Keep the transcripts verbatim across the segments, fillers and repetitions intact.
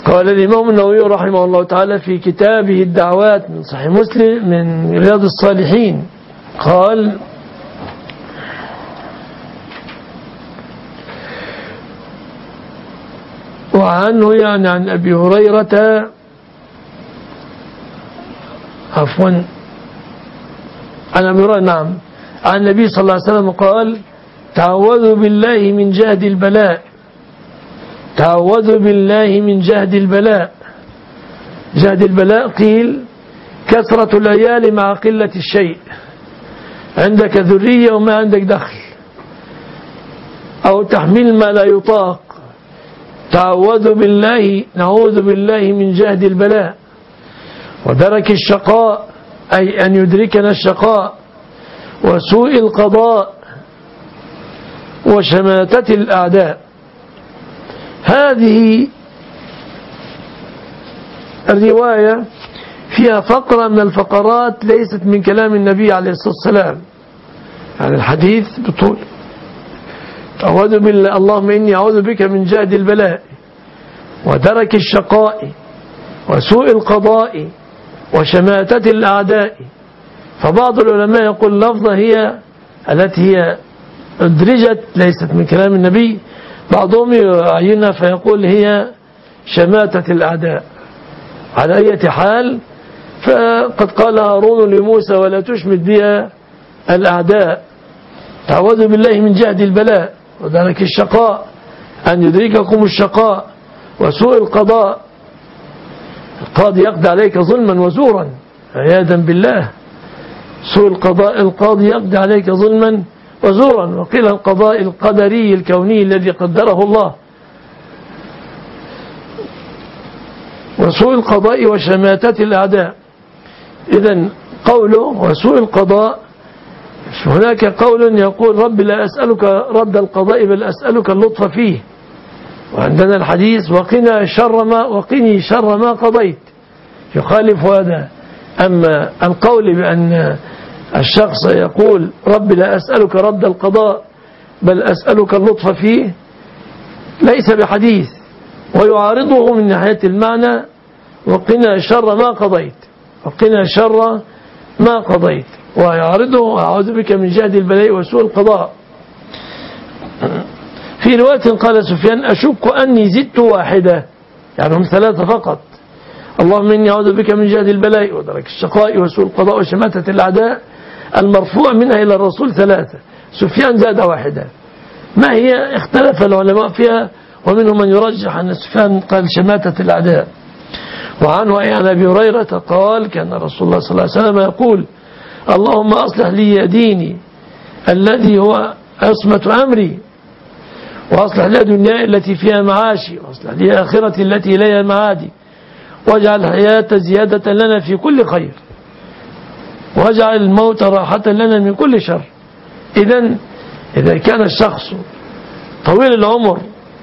قال الإمام النووي رحمه الله تعالى في كتابه الدعوات من صحيح مسلم من رياض الصالحين، قال: وعنه يعني عن أبي هريرة عفوا عن أبي هريرة نعم عن النبي صلى الله عليه وسلم قال: تعوذوا بالله من جهد البلاء. تعوذوا بالله من جهد البلاء. جهد البلاء قيل كثرة العيال مع قلة الشيء، عندك ذرية وما عندك دخل، أو تحميل ما لا يطاق. تعوذوا بالله، نعوذ بالله من جهد البلاء ودرك الشقاء، أي أن يدركنا الشقاء، وسوء القضاء، وشماتة الأعداء. هذه الرواية فيها فقرة من الفقرات ليست من كلام النبي عليه الصلاة والسلام، يعني الحديث بطول. أعوذ بالله، اللهم إني أعوذ بك من جهد البلاء ودرك الشقاء وسوء القضاء وشماتة الأعداء. فبعض العلماء يقول لفظة هي التي هي أدرجت ليست من كلام النبي، بعضهم يعينها فيقول هي شماتة الأعداء. على أي حال فقد قال هارون لموسى: ولا تشمت بها الأعداء. تعوذوا بالله من جهد البلاء ودرك الشقاء، أن يدرككم الشقاء، وسوء القضاء، القاضي يقضي عليك ظلما وزورا عياذا بالله. سوء القضاء، القاضي يقضي عليك ظلما وزورا، وقيل القضاء القدري الكوني الذي قدره الله. وسوء القضاء وشماتة الأعداء. إذن قوله وسوء القضاء، هناك قول يقول: رب لا أسألك رد القضاء بل أسألك اللطف فيه. وعندنا الحديث: وقنا شر ما وقني شر ما قضيت، يخالف هذا. أما القول بأن الشخص يقول: رب لا أسألك رد القضاء بل أسألك اللطف فيه، ليس بحديث، ويعارضه من ناحية المعنى: وقنا شر ما قضيت، وقنا شر ما قضيت، ويعارضه: أعوذ بك من جهد البلاء وسوء القضاء. في رواية قال سفيان: أشك أني زدت واحدة، يعني هم ثلاثة فقط. اللهم إني أعوذ بك من جهد البلاء ودرك الشقاء وسوء القضاء وشماتة الأعداء، المرفوع منها إلى الرسول ثلاثة، سفيان زاد واحدة. ما هي؟ اختلف العلماء فيها، ومنهم من يرجح أن سفيان قال شماتة الأعداء. وعنه أي عن أبي هريرة قال: كان رسول الله صلى الله عليه وسلم يقول: اللهم أصلح لي ديني الذي هو عصمة أمري، وأصلح لي دنياي التي فيها معاشي، وأصلح لي آخرتي التي إليها معادي، واجعل الحياة زيادة لنا في كل خير، واجعل الموت راحة لنا من كل شر. إذن إذا كان الشخص طويل العمر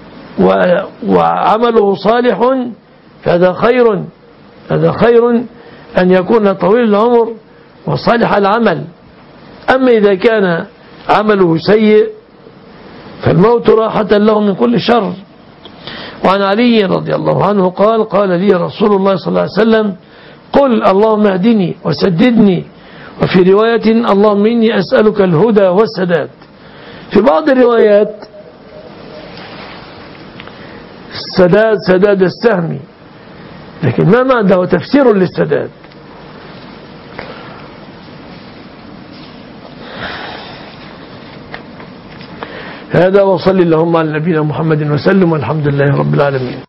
وعمله صالح فهذا خير، هذا خير أن يكون طويل العمر وصالح العمل. أما إذا كان عمله سيء فالموت راحة له من كل شر. وعن علي رضي الله عنه قال: قال لي رسول الله صلى الله عليه وسلم: قل اللهم اهدني وسددني. وفي رواية: اللهم إني أسألك الهدى والسداد. في بعض الروايات السداد سداد السهم، لكن ما معنى تفسير للسداد. هذا، وصلي اللهم على نبينا محمد وسلم، والحمد لله رب العالمين.